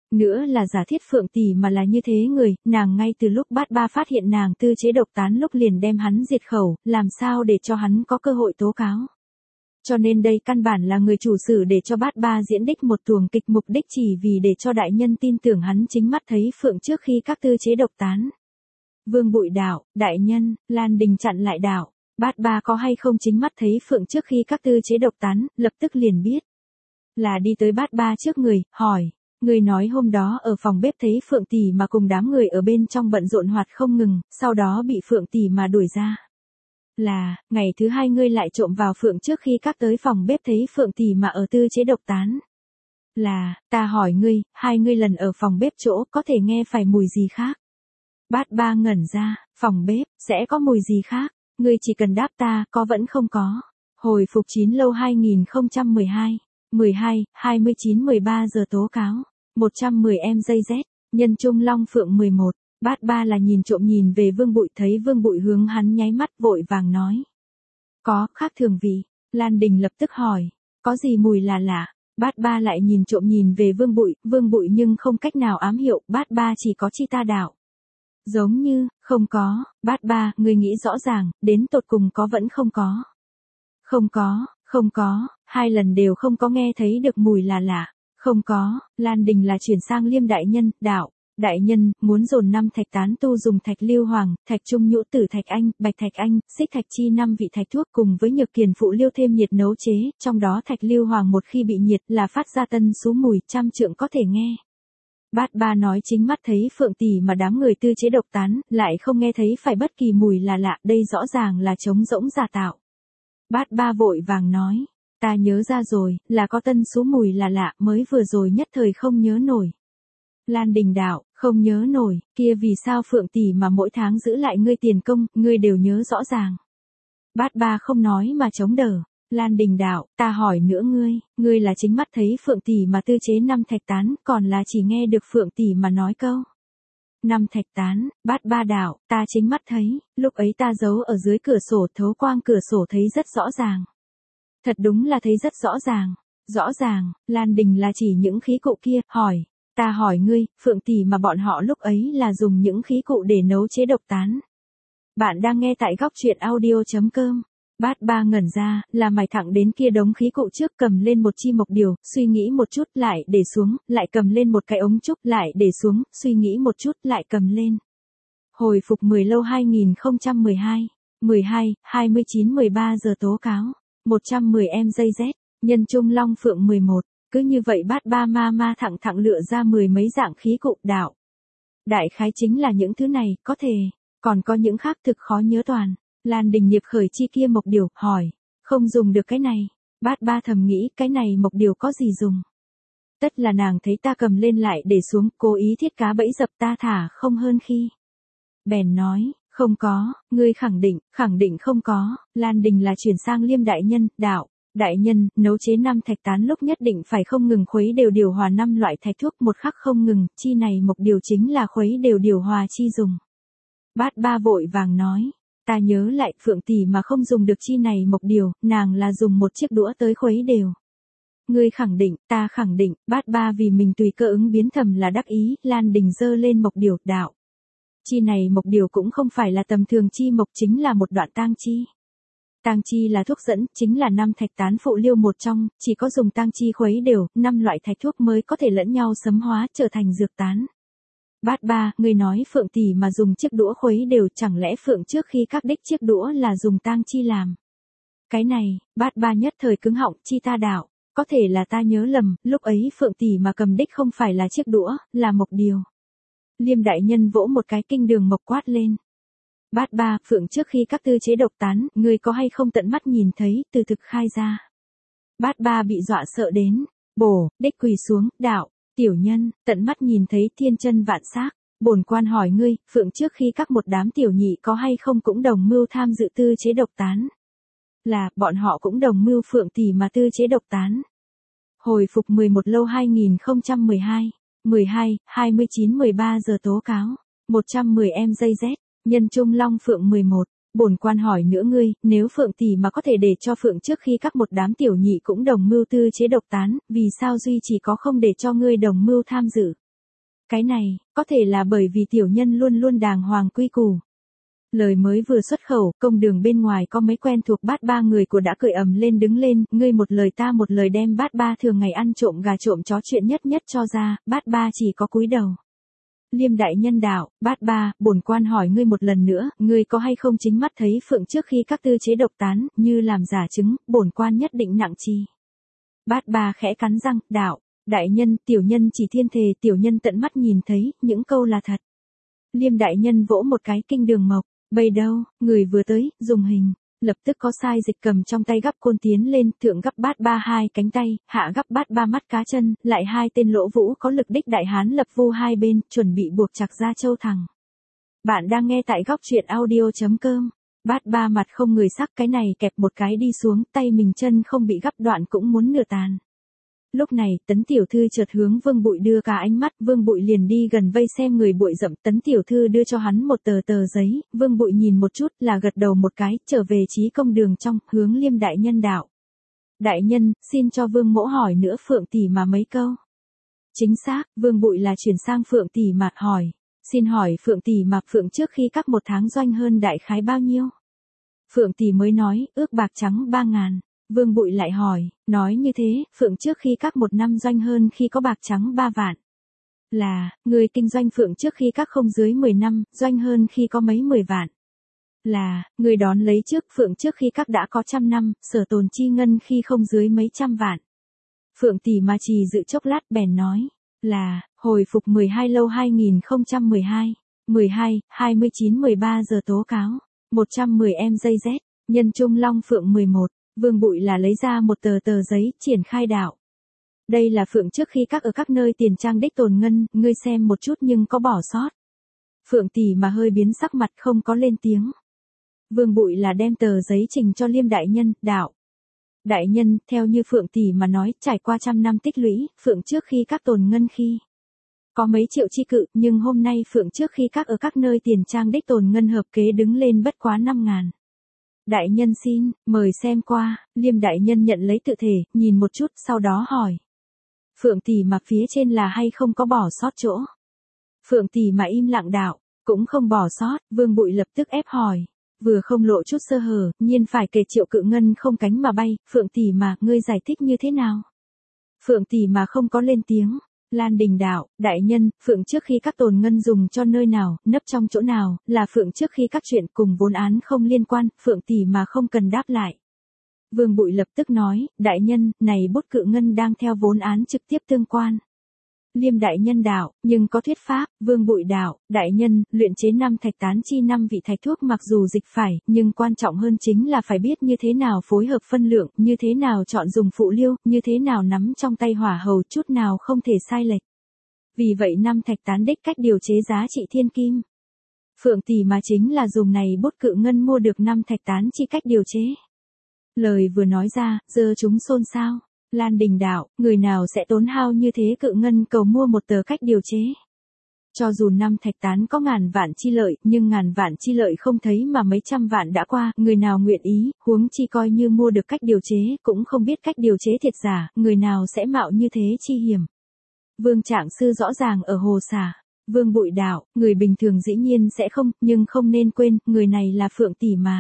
Nữa là giả thiết Phượng tỷ mà là như thế người, nàng ngay từ lúc Bát Ba phát hiện nàng tư chế độc tán lúc liền đem hắn diệt khẩu, làm sao để cho hắn có cơ hội tố cáo. Cho nên đây căn bản là người chủ sử để cho Bát Ba diễn đích một tuồng kịch, mục đích chỉ vì để cho đại nhân tin tưởng hắn chính mắt thấy Phượng trước khi các tư chế độc tán. Vương Bụi đạo, đại nhân, Lan Đình chặn lại đạo, Bát Ba có hay không chính mắt thấy Phượng trước khi các tư chế độc tán, lập tức liền biết. Là đi tới Bát Ba trước người, hỏi, người nói hôm đó ở phòng bếp thấy Phượng tỷ mà cùng đám người ở bên trong bận rộn hoạt không ngừng, sau đó bị Phượng tỷ mà đuổi ra. Là, ngày thứ hai ngươi lại trộm vào Phượng trước khi các tới phòng bếp thấy Phượng tỷ mà ở tư chế độc tán. Là, ta hỏi ngươi, hai ngươi lần ở phòng bếp chỗ có thể nghe phải mùi gì khác? Bát Ba ngẩn ra, phòng bếp, sẽ có mùi gì khác? Ngươi chỉ cần đáp ta, có vẫn không có. Hồi phục 9 lâu 2012, 12, 29 13 giờ tố cáo, 110 em dây Z, nhân trung Long Phượng 11. Bát Ba là nhìn trộm nhìn về Vương Bụi, thấy Vương Bụi hướng hắn nháy mắt vội vàng nói. Có, khác thường vị. Lan Đình lập tức hỏi, có gì mùi là lạ? Bát Ba lại nhìn trộm nhìn về Vương Bụi nhưng không cách nào ám hiệu, Bát Ba chỉ có chi ta đạo. Giống như, không có, Bát Ba, ngươi nghĩ rõ ràng, đến tột cùng có vẫn không có. Không có, hai lần đều không có nghe thấy được mùi là lạ. Không có, Lan Đình là chuyển sang Liêm đại nhân, đạo. Đại nhân, muốn dồn 5 thạch tán tu dùng thạch lưu hoàng, thạch trung nhũ tử thạch anh, bạch thạch anh, xích thạch chi 5 vị thạch thuốc cùng với nhược kiền phụ liêu thêm nhiệt nấu chế, trong đó thạch lưu hoàng một khi bị nhiệt là phát ra tân số mùi, 100 trượng có thể nghe. Bát Ba nói chính mắt thấy Phượng tỷ mà đám người tư chế độc tán, lại không nghe thấy phải bất kỳ mùi là lạ, đây rõ ràng là trống rỗng giả tạo. Bát Ba vội vàng nói, ta nhớ ra rồi, là có tân số mùi là lạ, mới vừa rồi nhất thời không nhớ nổi. Lan Đình đạo, không nhớ nổi, kia vì sao Phượng tỷ mà mỗi tháng giữ lại ngươi tiền công, ngươi đều nhớ rõ ràng. Bát Ba không nói mà chống đỡ. Lan Đình đạo, ta hỏi nữa ngươi là chính mắt thấy Phượng tỷ mà tư chế 5 thạch tán, còn là chỉ nghe được Phượng tỷ mà nói câu. 5 thạch tán, Bát Ba đạo, ta chính mắt thấy, lúc ấy ta giấu ở dưới cửa sổ, thấu quang cửa sổ thấy rất rõ ràng. Thật đúng là thấy rất rõ ràng. Rõ ràng, Lan Đình là chỉ những khí cụ kia, hỏi. Ta hỏi ngươi, Phượng tỷ mà bọn họ lúc ấy là dùng những khí cụ để nấu chế độc tán. Bạn đang nghe tại góc truyện audio.com. Bát Ba ngẩn ra, là mày thẳng đến kia đống khí cụ trước, cầm lên một chi mộc điều, suy nghĩ một chút, lại để xuống, lại cầm lên một cái ống trúc, lại để xuống, suy nghĩ một chút, lại cầm lên. Hồi phục 10 lâu 2012, 12, 29 13 giờ tố cáo, 110 em dây Z, nhân trung Long Phượng 11. Cứ như vậy Bát Ba ma thẳng lựa ra 10 mấy dạng khí cụ đạo. Đại khái chính là những thứ này, có thể, còn có những khác thực khó nhớ toàn. Lan Đình nghiệp khởi chi kia mộc điều, hỏi, không dùng được cái này. Bát Ba thầm nghĩ, cái này mộc điều có gì dùng. Tất là nàng thấy ta cầm lên lại để xuống, cố ý thiết cá bẫy dập ta thả không hơn khi. Bèn nói, không có, ngươi khẳng định không có. Lan Đình là chuyển sang Liêm đại nhân, đạo. Đại nhân, nấu chế 5 thạch tán lúc nhất định phải không ngừng khuấy đều điều hòa 5 loại thạch thuốc một khắc không ngừng, chi này mộc điều chính là khuấy đều điều hòa chi dùng. Bát Ba vội vàng nói, ta nhớ lại, Phượng tỷ mà không dùng được chi này mộc điều, nàng là dùng một chiếc đũa tới khuấy đều. Ngươi khẳng định, ta khẳng định, Bát Ba vì mình tùy cơ ứng biến thầm là đắc ý, Lan Đình giơ lên mộc điều, đạo. Chi này mộc điều cũng không phải là tầm thường chi mộc, chính là một đoạn tang chi. Tang chi là thuốc dẫn, chính là 5 thạch tán phụ liêu một trong, chỉ có dùng tang chi khuấy đều, 5 loại thạch thuốc mới có thể lẫn nhau sấm hóa trở thành dược tán. Bát Ba, ngươi nói Phượng tỷ mà dùng chiếc đũa khuấy đều, chẳng lẽ Phượng trước khi các đích chiếc đũa là dùng tang chi làm? Cái này, Bát Ba nhất thời cứng họng, chi ta đạo, có thể là ta nhớ lầm, lúc ấy Phượng tỷ mà cầm đích không phải là chiếc đũa, là mộc điều. Liêm đại nhân vỗ một cái kinh đường mộc quát lên. Bát Ba, Phượng trước khi các tư chế độc tán, ngươi có hay không tận mắt nhìn thấy, từ thực khai ra. Bát Ba bị dọa sợ đến, bổ, đích quỳ xuống, đạo, tiểu nhân, tận mắt nhìn thấy thiên chân vạn xác, bổn quan hỏi ngươi, Phượng trước khi các một đám tiểu nhị có hay không cũng đồng mưu tham dự tư chế độc tán. Là, bọn họ cũng đồng mưu Phượng tỷ mà tư chế độc tán. Hồi phục 11 lâu 2012, 12, 29 13 giờ tố cáo, 110 em dây Z. Nhân trung Long Phượng 11, bổn quan hỏi nữa ngươi, nếu Phượng tỷ mà có thể để cho Phượng trước khi các một đám tiểu nhị cũng đồng mưu tư chế độc tán, vì sao duy chỉ có không để cho ngươi đồng mưu tham dự? Cái này, có thể là bởi vì tiểu nhân luôn luôn đàng hoàng quy củ. Lời mới vừa xuất khẩu, công đường bên ngoài có mấy quen thuộc bát ba người của đã cười ầm lên đứng lên, ngươi một lời ta một lời đem bát ba thường ngày ăn trộm gà trộm chó chuyện nhất nhất cho ra, bát ba chỉ có cúi đầu. Liêm đại nhân đạo, bát ba, bổn quan hỏi ngươi một lần nữa, ngươi có hay không chính mắt thấy phượng trước khi các tư chế độc tán, như làm giả chứng, bổn quan nhất định nặng chi. Bát ba khẽ cắn răng, đạo, đại nhân, tiểu nhân chỉ thiên thề, tiểu nhân tận mắt nhìn thấy, những câu là thật. Liêm đại nhân vỗ một cái kinh đường mộc, bây đâu, người vừa tới, dùng hình. Lập tức có sai dịch cầm trong tay gắp côn tiến lên, thượng gắp bát ba hai cánh tay, hạ gắp bát ba mắt cá chân, lại hai tên lỗ vũ có lực đích đại hán lập vu hai bên, chuẩn bị buộc chặt ra châu thằng. Bạn đang nghe tại góc truyện audio.com. Bát ba mặt không người sắc, cái này kẹp một cái đi xuống, tay mình chân không bị gắp đoạn cũng muốn nửa tàn. Lúc này, Tấn tiểu thư chợt hướng Vương Bụi đưa cả ánh mắt, Vương Bụi liền đi gần vây xem người bụi rậm, Tấn tiểu thư đưa cho hắn một tờ giấy, Vương Bụi nhìn một chút, là gật đầu một cái, trở về trí công đường trong, hướng Liêm đại nhân đạo. Đại nhân, xin cho Vương mỗ hỏi nữa Phượng tỷ mà mấy câu. Chính xác, Vương Bụi là chuyển sang Phượng tỷ mà hỏi. Xin hỏi Phượng tỷ mà Phượng trước khi các một tháng doanh hơn đại khái bao nhiêu? Phượng tỷ mới nói, ước bạc trắng 3.000. Vương Bụi lại hỏi, nói như thế, Phượng trước khi các một năm doanh hơn khi có bạc trắng 3 vạn. Là, người kinh doanh Phượng trước khi các không dưới 10 năm, doanh hơn khi có mấy 10 vạn. Là, người đón lấy trước Phượng trước khi các đã có trăm năm, sở tồn chi ngân khi không dưới mấy trăm vạn. Phượng tỷ mà trì dự chốc lát bèn nói, là, hồi phục 12 lâu 2012, 12, 29 13 giờ tố cáo, 110 em dây Z, nhân trung long Phượng 11. Vương Bụi là lấy ra một tờ giấy, triển khai đạo. Đây là Phượng trước khi các ở các nơi tiền trang đích tồn ngân, ngươi xem một chút nhưng có bỏ sót. Phượng tỷ mà hơi biến sắc mặt không có lên tiếng. Vương Bụi là đem tờ giấy trình cho Liêm đại nhân, đạo. Đại nhân, theo như Phượng tỷ mà nói, trải qua trăm năm tích lũy, Phượng trước khi các tồn ngân khi có mấy triệu chi cự, nhưng hôm nay Phượng trước khi các ở các nơi tiền trang đích tồn ngân hợp kế đứng lên bất quá 5.000. Đại nhân xin, mời xem qua, Liêm đại nhân nhận lấy tự thể, nhìn một chút, sau đó hỏi. Phượng tỷ mà phía trên là hay không có bỏ sót chỗ? Phượng tỷ mà im lặng đạo, cũng không bỏ sót, Vương Bụi lập tức ép hỏi. Vừa không lộ chút sơ hở, nhiên phải kể triệu cự ngân không cánh mà bay, Phượng tỷ mà, ngươi giải thích như thế nào? Phượng tỷ mà không có lên tiếng. Lan Đình đạo, đại nhân, Phượng trước khi các tồn ngân dùng cho nơi nào, nấp trong chỗ nào, là Phượng trước khi các chuyện cùng vốn án không liên quan, Phượng tỷ mà không cần đáp lại. Vương Bụi lập tức nói, đại nhân, này bút cự ngân đang theo vốn án trực tiếp tương quan. Liêm đại nhân đạo, nhưng có thuyết pháp, Vương Bụi đạo, đại nhân, luyện chế 5 thạch tán chi 5 vị thạch thuốc mặc dù dịch phải, nhưng quan trọng hơn chính là phải biết như thế nào phối hợp phân lượng, như thế nào chọn dùng phụ liêu, như thế nào nắm trong tay hỏa hầu chút nào không thể sai lệch. Vì vậy 5 thạch tán đích cách điều chế giá trị thiên kim. Phượng tỷ mà chính là dùng này bút cự ngân mua được 5 thạch tán chi cách điều chế. Lời vừa nói ra, giờ chúng xôn xao. Lan Đình đạo, người nào sẽ tốn hao như thế cự ngân cầu mua một tờ cách điều chế. Cho dù 5 thạch tán có ngàn vạn chi lợi, nhưng ngàn vạn chi lợi không thấy mà mấy trăm vạn đã qua, người nào nguyện ý, huống chi coi như mua được cách điều chế, cũng không biết cách điều chế thiệt giả, người nào sẽ mạo như thế chi hiểm. Vương Trạng Sư rõ ràng ở hồ xả. Vương Bụi đạo, người bình thường dĩ nhiên sẽ không, nhưng không nên quên, người này là Phượng tỷ mà.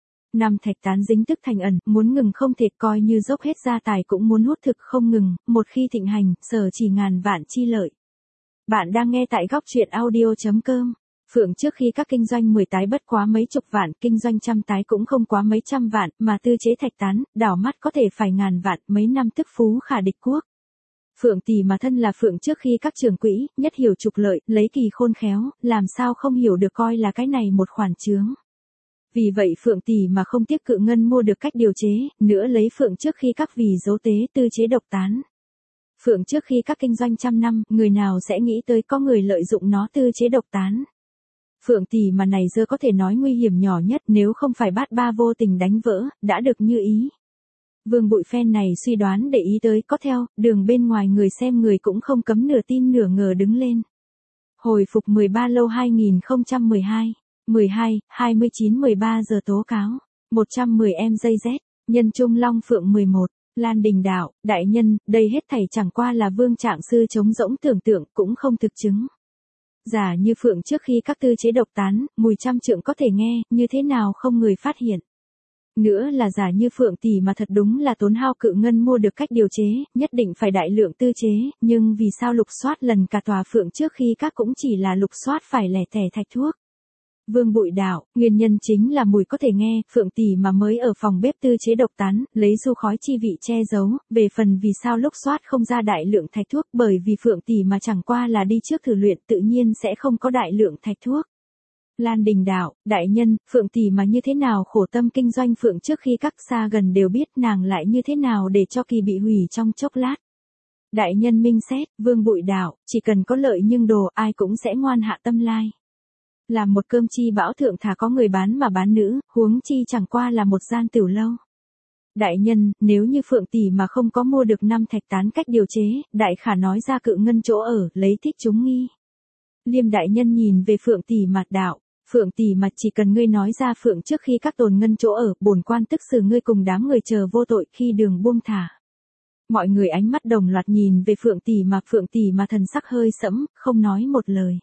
5 thạch tán dính tức thành ẩn, muốn ngừng không thể, coi như dốc hết gia tài cũng muốn hút thực không ngừng, một khi thịnh hành, sở chỉ ngàn vạn chi lợi. Bạn đang nghe tại góc truyện audio.com. Phượng trước khi các kinh doanh 10 tái bất quá mấy chục vạn, kinh doanh trăm tái cũng không quá mấy trăm vạn, mà tư chế thạch tán, đảo mắt có thể phải ngàn vạn, mấy năm tức phú khả địch quốc. Phượng tỷ mà thân là Phượng trước khi các trưởng quỹ, nhất hiểu trục lợi, lấy kỳ khôn khéo, làm sao không hiểu được coi là cái này một khoản chướng. Vì vậy Phượng tỷ mà không tiếc cự ngân mua được cách điều chế, nữa lấy Phượng trước khi các vì dấu tế tư chế độc tán. Phượng trước khi các kinh doanh trăm năm, người nào sẽ nghĩ tới có người lợi dụng nó tư chế độc tán. Phượng tỷ mà này giờ có thể nói nguy hiểm nhỏ nhất, nếu không phải bát ba vô tình đánh vỡ, đã được như ý. Vương Bụi phen này suy đoán để ý tới có theo, đường bên ngoài người xem người cũng không cấm nửa tin nửa ngờ đứng lên. Hồi phục 13 lâu 2012, 12, 29 13 giờ tố cáo, 110 em dây Z, nhân trung long Phượng 11. Lan Đình đạo, đại nhân, đây hết thảy chẳng qua là Vương Trạng sư trống rỗng tưởng tượng cũng không thực chứng. Giả như Phượng trước khi các tư chế độc tán, mùi trăm trượng có thể nghe, như thế nào không người phát hiện. Nữa là giả như Phượng tỷ mà thật đúng là tốn hao cự ngân mua được cách điều chế, nhất định phải đại lượng tư chế, nhưng vì sao lục soát lần cả tòa Phượng trước khi các cũng chỉ là lục soát phải lẻ tẻ thạch thuốc. Vương Bụi đạo, nguyên nhân chính là mùi có thể nghe, Phượng tỷ mà mới ở phòng bếp tư chế độc tán, lấy du khói chi vị che giấu, về phần vì sao lúc soát không ra đại lượng thạch thuốc, bởi vì Phượng tỷ mà chẳng qua là đi trước thử luyện tự nhiên sẽ không có đại lượng thạch thuốc. Lan Đình đạo, đại nhân, Phượng tỷ mà như thế nào khổ tâm kinh doanh Phượng trước khi các xa gần đều biết nàng lại như thế nào để cho kỳ bị hủy trong chốc lát. Đại nhân minh xét, Vương Bụi đạo, chỉ cần có lợi nhưng đồ ai cũng sẽ ngoan hạ tâm lai. Làm một cơm chi bão thượng thà có người bán mà bán nữ, huống chi chẳng qua là một gian tiểu lâu. Đại nhân, nếu như Phượng tỷ mà không có mua được 5 thạch tán cách điều chế, đại khả nói ra cự ngân chỗ ở, lấy thích chúng nghi. Liêm đại nhân nhìn về Phượng tỷ mặt đạo, Phượng tỷ mặt chỉ cần ngươi nói ra Phượng trước khi các tồn ngân chỗ ở, bổn quan tức xử ngươi cùng đám người chờ vô tội khi đường buông thả. Mọi người ánh mắt đồng loạt nhìn về Phượng tỷ mà thần sắc hơi sẫm, không nói một lời.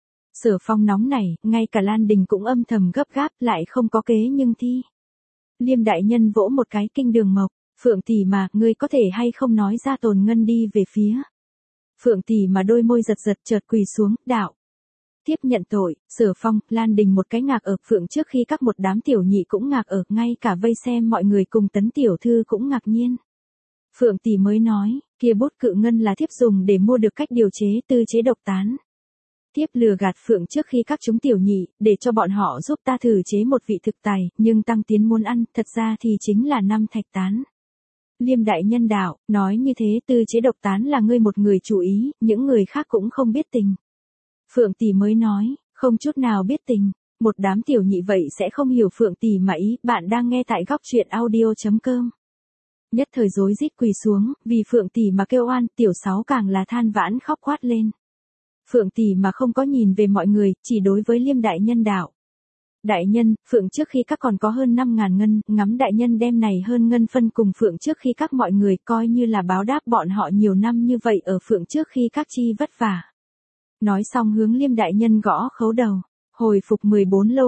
Sở Phong nóng này, ngay cả Lan Đình cũng âm thầm gấp gáp, lại không có kế nhưng thi. Liêm đại nhân vỗ một cái kinh đường mộc, Phượng tỷ mà, ngươi có thể hay không nói ra tồn ngân đi về phía. Phượng tỷ mà đôi môi giật giật chợt quỳ xuống, đạo. Tiếp nhận tội, Sở Phong, Lan Đình một cái ngạc ở Phượng trước khi các một đám tiểu nhị cũng ngạc ở, ngay cả vây xem mọi người cùng Tấn tiểu thư cũng ngạc nhiên. Phượng tỷ mới nói, kia bút cự ngân là thiếp dùng để mua được cách điều chế tư chế độc tán. Tiếp lừa gạt Phượng trước khi các chúng tiểu nhị, để cho bọn họ giúp ta thử chế một vị thực tài, nhưng tăng tiến muốn ăn, thật ra thì chính là 5 thạch tán. Liêm đại nhân đạo, nói như thế tư chế độc tán là ngươi một người chủ ý, những người khác cũng không biết tình. Phượng tỷ mới nói, không chút nào biết tình, một đám tiểu nhị vậy sẽ không hiểu Phượng tỷ mà ý, bạn đang nghe tại góc truyện audio.com. Nhất thời rối rít quỳ xuống, vì Phượng tỷ mà kêu oan, tiểu sáu càng là than vãn khóc quát lên. Phượng tỷ mà không có nhìn về mọi người, chỉ đối với Liêm đại nhân đạo. Đại nhân, Phượng trước khi các còn có hơn 5.000 ngân, ngắm đại nhân đem này hơn ngân phân cùng Phượng trước khi các mọi người coi như là báo đáp bọn họ nhiều năm như vậy ở Phượng trước khi các chi vất vả. Nói xong hướng Liêm đại nhân gõ khấu đầu. Hồi phục 14 lâu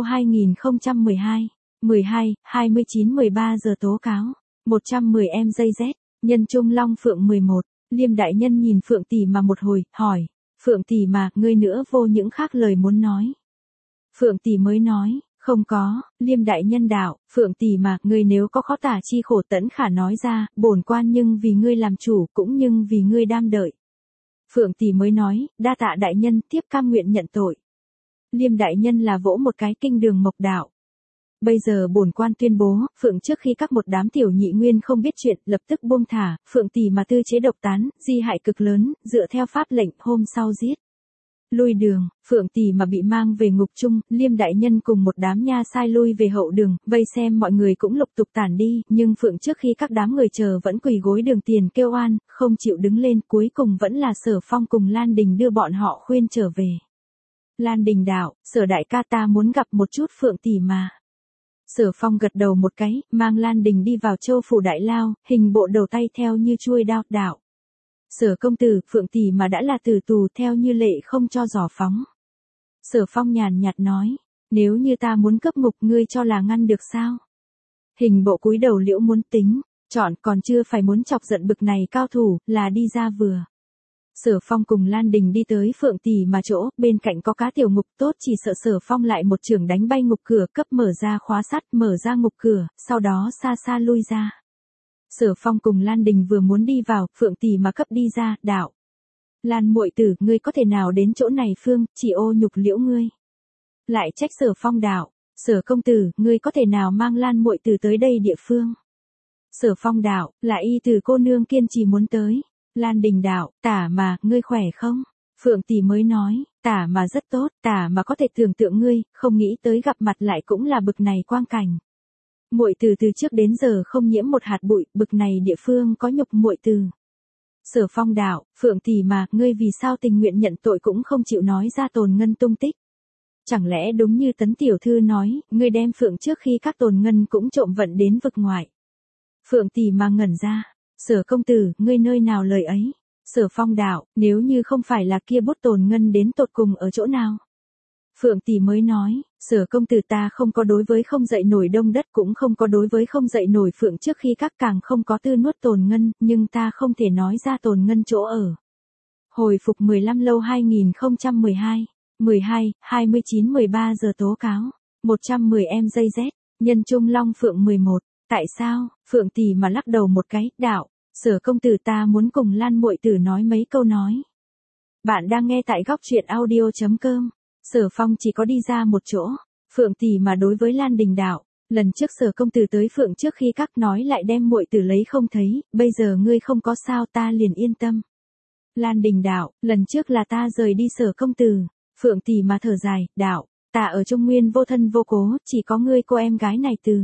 2012, 12, 29 13 giờ tố cáo, 110 em dây Z, nhân trung long Phượng 11, Liêm đại nhân nhìn Phượng tỷ mà một hồi, hỏi, Phượng tỷ mà, ngươi nữa vô những khác lời muốn nói. Phượng tỷ mới nói, không có, Liêm đại nhân đạo, Phượng tỷ mà, ngươi nếu có khó tả chi khổ tẫn khả nói ra, bổn quan nhưng vì ngươi làm chủ cũng nhưng vì ngươi đam đợi. Phượng tỷ mới nói, đa tạ đại nhân, tiếp cam nguyện nhận tội. Liêm đại nhân là vỗ một cái kinh đường mộc đạo. Bây giờ bổn quan tuyên bố, Phượng trước khi các một đám tiểu nhị nguyên không biết chuyện, lập tức buông thả, Phượng tỷ mà tư chế độc tán, di hại cực lớn, dựa theo pháp lệnh, hôm sau giết. Lui đường, Phượng tỷ mà bị mang về ngục chung, Liêm đại nhân cùng một đám nha sai lui về hậu đường, vây xem mọi người cũng lục tục tản đi, nhưng Phượng trước khi các đám người chờ vẫn quỳ gối đường tiền kêu oan, không chịu đứng lên, cuối cùng vẫn là Sở Phong cùng Lan Đình đưa bọn họ khuyên trở về. Lan Đình đạo, Sở đại ca ta muốn gặp một chút Phượng tỷ mà. Sở Phong gật đầu một cái, mang Lan Đình đi vào Châu phủ đại lao, hình bộ đầu tay theo như chuôi đao, đạo. Sở công tử, Phượng tỷ mà đã là tử tù theo như lệ không cho giỏ phóng. Sở Phong nhàn nhạt nói, nếu như ta muốn cấp ngục ngươi cho là ngăn được sao? Hình bộ cúi đầu liễu muốn tính, chọn còn chưa phải muốn chọc giận bực này cao thủ, là đi ra vừa. Sở Phong cùng Lan Đình đi tới Phượng tỷ mà chỗ, bên cạnh có cá tiểu ngục tốt chỉ sợ Sở Phong lại một chưởng đánh bay ngục cửa cấp mở ra khóa sắt, mở ra ngục cửa, sau đó xa xa lui ra. Sở Phong cùng Lan Đình vừa muốn đi vào, Phượng tỷ mà cấp đi ra, đạo. Lan muội tử, ngươi có thể nào đến chỗ này phương, chỉ ô nhục liễu ngươi. Lại trách Sở Phong đạo, Sở công tử, ngươi có thể nào mang Lan muội tử tới đây địa phương. Sở Phong đạo, là y tử cô nương kiên trì muốn tới. Lan Đình đạo, tả mà, ngươi khỏe không? Phượng tỷ mới nói, tả mà rất tốt, tả mà có thể tưởng tượng ngươi, không nghĩ tới gặp mặt lại cũng là bực này quang cảnh. Muội từ trước đến giờ không nhiễm một hạt bụi, bực này địa phương có nhục muội từ. Sở Phong đạo, Phượng tỷ mà, ngươi vì sao tình nguyện nhận tội cũng không chịu nói ra tồn ngân tung tích. Chẳng lẽ đúng như Tấn tiểu thư nói, ngươi đem Phượng trước khi các tồn ngân cũng trộm vận đến vực ngoại. Phượng tỷ mà ngẩn ra, Sở công tử, ngươi nơi nào lời ấy? Sở Phong đạo, nếu như không phải là kia bút tồn ngân đến tột cùng ở chỗ nào? Phượng tỷ mới nói, Sở công tử ta không có đối với không dậy nổi đông đất, cũng không có đối với không dậy nổi Phượng trước khi các càng không có tư nuốt tồn ngân, nhưng ta không thể nói ra tồn ngân chỗ ở. Hồi phục 15 lâu 2012, 12, 29 13 giờ tố cáo, 110 em dây Z, nhân trung long Phượng 11, tại sao? Phượng tỷ mà lắc đầu một cái, đạo, Sở công tử ta muốn cùng Lan muội tử nói mấy câu nói. Bạn đang nghe tại góc truyện audio.com. Sở Phong chỉ có đi ra một chỗ. Phượng tỷ mà đối với Lan Đình đạo, lần trước Sở công tử tới Phượng trước khi các nói lại đem muội tử lấy không thấy, bây giờ ngươi không có sao ta liền yên tâm. Lan Đình đạo, lần trước là ta rời đi Sở công tử. Phượng tỷ mà thở dài, đạo, ta ở Trung Nguyên vô thân vô cố, chỉ có ngươi cô em gái này từ.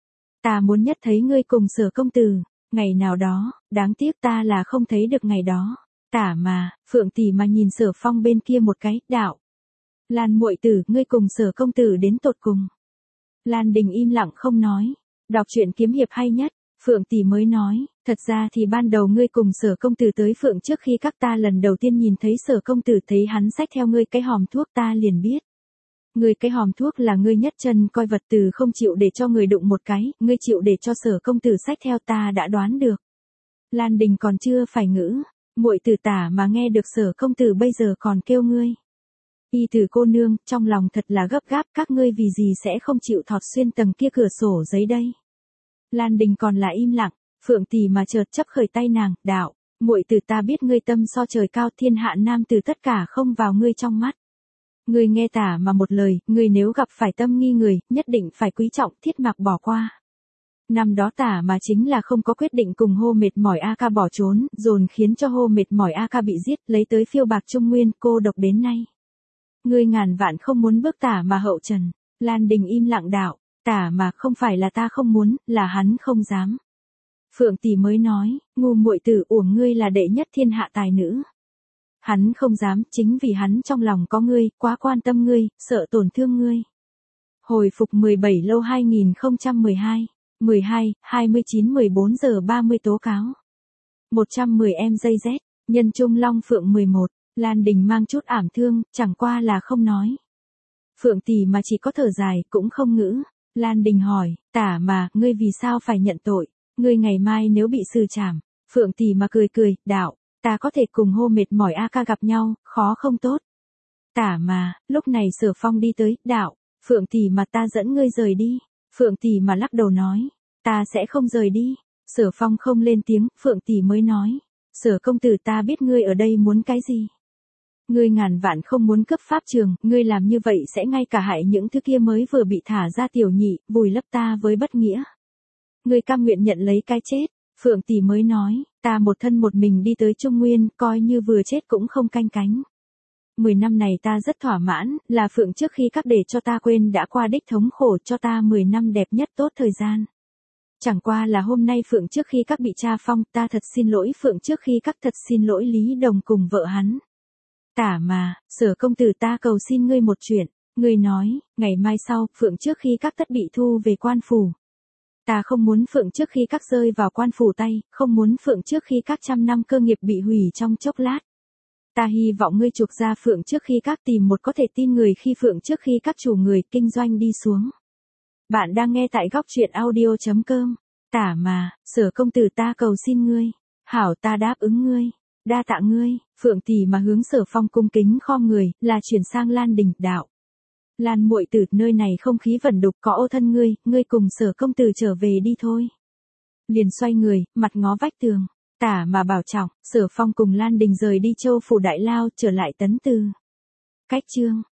Ta muốn nhất thấy ngươi cùng Sở công tử, ngày nào đó, đáng tiếc ta là không thấy được ngày đó. Tả mà, Phượng tỷ mà nhìn Sở Phong bên kia một cái, đạo. Lan muội tử, ngươi cùng Sở công tử đến tột cùng. Lan Đình im lặng không nói. Đọc truyện kiếm hiệp hay nhất, Phượng tỷ mới nói, thật ra thì ban đầu ngươi cùng Sở công tử tới Phượng trước khi các ta lần đầu tiên nhìn thấy Sở công tử thấy hắn xách theo ngươi cái hòm thuốc ta liền biết. Ngươi cái hòm thuốc là ngươi nhất chân coi vật từ không chịu để cho người đụng một cái, ngươi chịu để cho Sở công tử xách theo ta đã đoán được. Lan Đình còn chưa phải ngữ, muội tử tả mà nghe được Sở công tử bây giờ còn kêu ngươi. Y Tử cô nương, trong lòng thật là gấp gáp, các ngươi vì gì sẽ không chịu thọt xuyên tầng kia cửa sổ giấy đây? Lan Đình còn là im lặng, Phượng tỷ mà chợt chấp khởi tay nàng, đạo, muội tử ta biết ngươi tâm so trời cao, thiên hạ nam tử tất cả không vào ngươi trong mắt. Ngươi nghe tả mà một lời, ngươi nếu gặp phải tâm nghi người, nhất định phải quý trọng, thiết mạc bỏ qua. Năm đó tả mà chính là không có quyết định cùng hô mệt mỏi A Ca bỏ trốn, dồn khiến cho hô mệt mỏi A Ca bị giết, lấy tới phiêu bạc Trung Nguyên, cô độc đến nay. Ngươi ngàn vạn không muốn bước tả mà hậu trần. Lan Đình im lặng đạo, tả mà không phải là ta không muốn, là hắn không dám. Phượng tỷ mới nói, ngu muội tử, uổng ngươi là đệ nhất thiên hạ tài nữ. Hắn không dám, chính vì hắn trong lòng có ngươi, quá quan tâm ngươi, sợ tổn thương ngươi. Hồi phục 17 lâu 2012, 12, 29 14 giờ 30 tố cáo. 110 em dây Z, nhân trung long Phượng 11. Lan Đình mang chút ảm thương, chẳng qua là không nói. Phượng tỷ mà chỉ có thở dài, cũng không ngữ. Lan Đình hỏi, tả mà, ngươi vì sao phải nhận tội? Ngươi ngày mai nếu bị xử trảm. Phượng tỷ mà cười cười, đạo, ta có thể cùng hô mệt mỏi A Ca gặp nhau, khó không tốt. Tả mà, lúc này Sở Phong đi tới, đạo, Phượng tỷ mà ta dẫn ngươi rời đi. Phượng tỷ mà lắc đầu nói, ta sẽ không rời đi. Sở Phong không lên tiếng, Phượng tỷ mới nói, Sở công tử ta biết ngươi ở đây muốn cái gì. Ngươi ngàn vạn không muốn cướp pháp trường, ngươi làm như vậy sẽ ngay cả hại những thứ kia mới vừa bị thả ra tiểu nhị, vùi lấp ta với bất nghĩa. Ngươi cam nguyện nhận lấy cái chết, Phượng tỷ mới nói, ta một thân một mình đi tới Trung Nguyên, coi như vừa chết cũng không canh cánh. 10 năm này ta rất thỏa mãn, là Phượng trước khi các để cho ta quên đã qua đích thống khổ cho ta 10 năm đẹp nhất tốt thời gian. Chẳng qua là hôm nay Phượng trước khi các bị tra phong, ta thật xin lỗi Phượng trước khi các, thật xin lỗi Lý Đồng cùng vợ hắn. Tả mà, Sở công tử ta cầu xin ngươi một chuyện, ngươi nói, ngày mai sau, Phượng trước khi các tất bị thu về quan phủ. Ta không muốn Phượng trước khi các rơi vào quan phủ tay, không muốn Phượng trước khi các trăm năm cơ nghiệp bị hủy trong chốc lát. Ta hy vọng ngươi chuộc ra Phượng trước khi các, tìm một có thể tin người khi Phượng trước khi các chủ người kinh doanh đi xuống. Bạn đang nghe tại góc truyện audio.com. Tả mà, Sở công tử ta cầu xin ngươi, hảo ta đáp ứng ngươi. Đa tạ ngươi. Phượng tỷ mà hướng Sở Phong cung kính khom người, là chuyển sang Lan Đình, đạo. Lan muội tử, nơi này không khí vẩn đục, có ô thân ngươi cùng Sở công tử trở về đi thôi. Liền xoay người, mặt ngó vách tường. Tả mà bảo trọng, Sở Phong cùng Lan Đình rời đi Châu phủ Đại Lao, trở lại Tấn Từ. Cách chương